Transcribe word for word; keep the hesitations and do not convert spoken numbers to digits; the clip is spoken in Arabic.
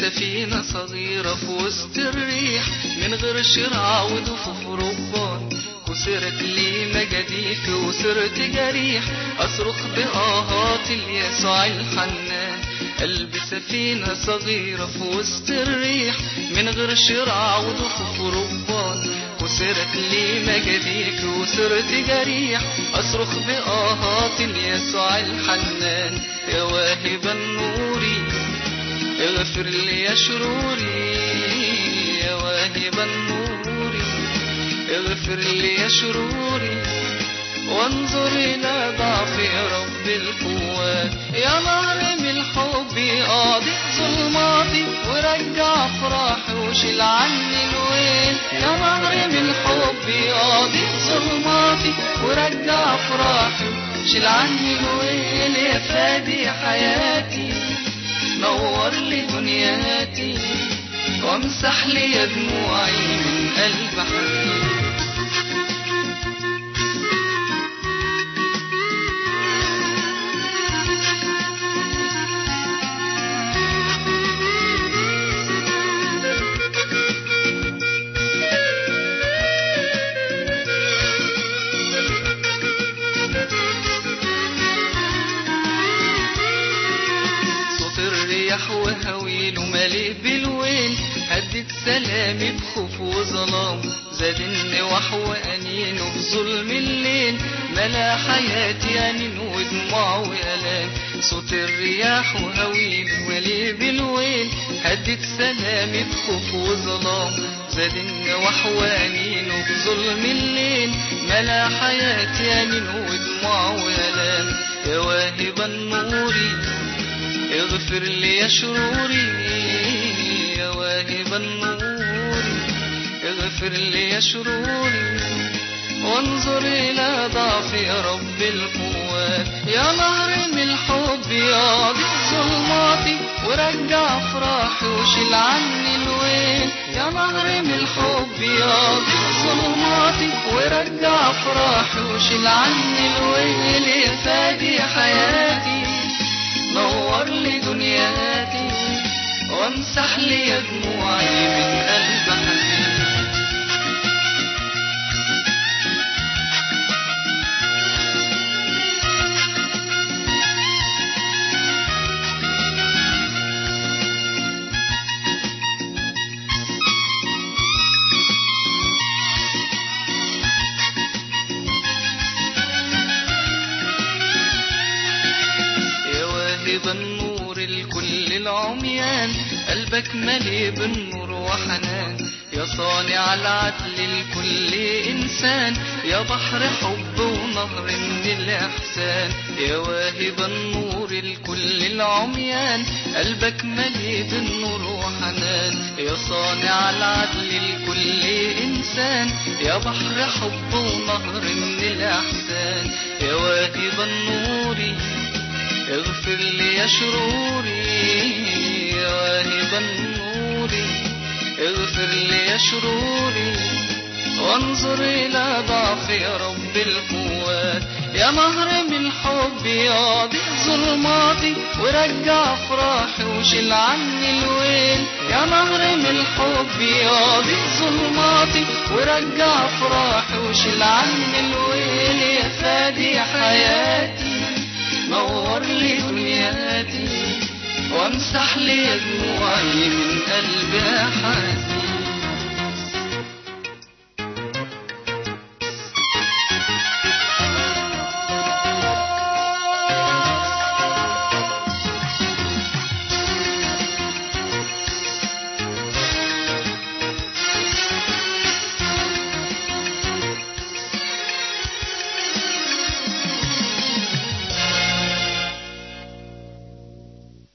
سفينة صغيرة في وسط الريح، من غير شراع وضفوف ربان، كسرت لي مجاديفي وصرت جريح، أصرخ بآهات ليسوع الحنان. قلبي سفينة صغيرة في وسط الريح، من غير شراع وضفوف ربان، كسرت لي مجاديفي وصرت جريح، أصرخ بآهات ليسوع الحنان. يا واهب النور اغفر لي يا شروري، يا واهب النور اغفر لي يا شروري، وانظر إلى ضعف رب القوات. يا نهر من الحب أضيء ظلماتي ورجع أفراحي وشيل عني الويل. يا نهر من الحب أضيء ظلماتي ورجع أفراحي وشيل عني الويل. يا فادي حياتي نور لي دنياتي، وامسح لي دموعي من قلب حزين. وهويل ومليء بالويل، هدت سلامي بخوف وظلام، زاد النواح وأنين وفي ظلم الليل، ملا حياتي أنين ودموع وألام. صوت الرياح وهويل ومليء بالويل، هدت سلامي بخوف وظلام، زاد النواح وأنين وفي ظلم الليل، ملا حياتي أنين ودموع وألام. يا واهب النور اغفر لي يا شروري، يا واهب النور اغفر لي يا شروري، وانظر إلى ضعف رب القوات. يا نهر من الحب أضيء ظلماتي ورجع أفراحي وشيل عني الويل. يا نهر من الحب أضيء ظلماتي ورجع أفراحي وشيل عني الويل. يا فادي حياتي نور لي دنياتي، وامسح لي دموعي من قلب حزين. النور لكل العميان، قلبك مليء بالنور وحنان. يا صانع العدل لكل إنسان، يا بحر حب ونهر من الإحسان. يا واهب النور لكل العميان، قلبك مليء بالنور وحنان. يا صانع العدل لكل إنسان، يا بحر حب ونهر من الإحسان. يا واهب النور اغفر لي يا شروري، يا واهب النور اغفر لي يا شروري، وانظر إلى ضعف رب القوات. يا نهر من الحب أضيء ظلماتي ورجع أفراحي وشيل عني الويل. يا نهر من الحب أضيء ظلماتي ورجع أفراحي وشيل عني الويل. يا فادي حياتي نور لي دنياتي، وامسح لي دموعي من قلب حزين.